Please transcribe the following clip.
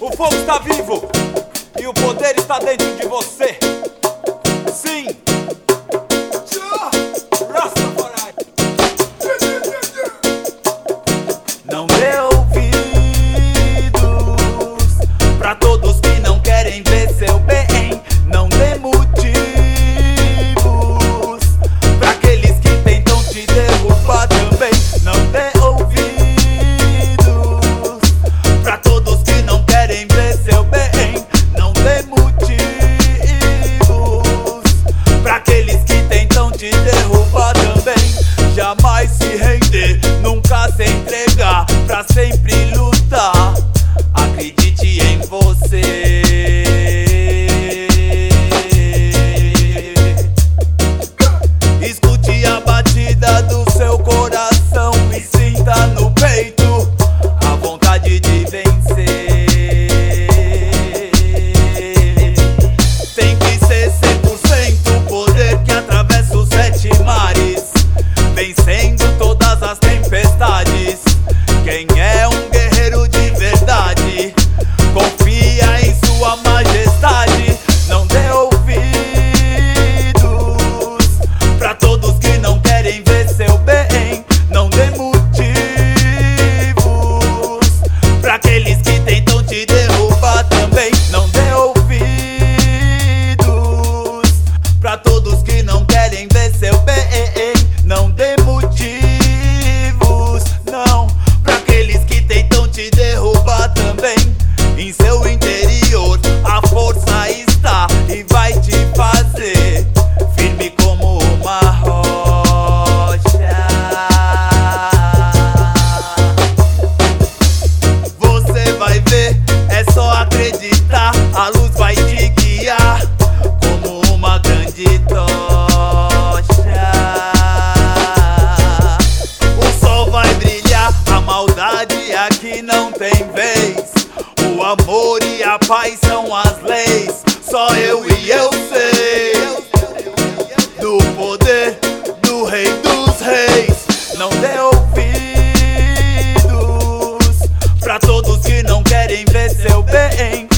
O fogo está vivo e o poder está dentro de você. Sim, Rastafari. Não dê ouvidos pra todos que não querem ver seu bem. Não dê motivos pra aqueles que tentam te derrubar também. Não dê ouvidos pra todos que não querem ver seu bem. Não dê motivos pra aqueles que tentam te derrubar também. Jamais se render, nunca se entregar, pra sempre lutar. Acredite em você. Escute a batida do seu coração e sinta no peito a vontade de vencer. Tem que ser 100% o poder que atravessa os 7 mares, vencendo todas as tempestades. Quem é um guerreiro de verdade, confia em sua majestade. Não dê ouvidos pra todos que não querem ver seu bem. Não dê motivos pra aqueles que tentam te derrubar também. Não dê ouvidos pra todos que não querem ver seu bem. Não dê motivos, não, pra aqueles que tentam te derrubar também. Em seu interior a força está e vai te fazer firme como uma rocha. Você vai ver, é só acreditar. A luz vai te guiar como uma grande tocha. O sol vai brilhar, a maldade aqui não tem vez. O amor e a paz são as leis. Só eu e eu sei do poder do Rei dos Reis. Não dê ouvidos pra todos que não querem ver seu bem.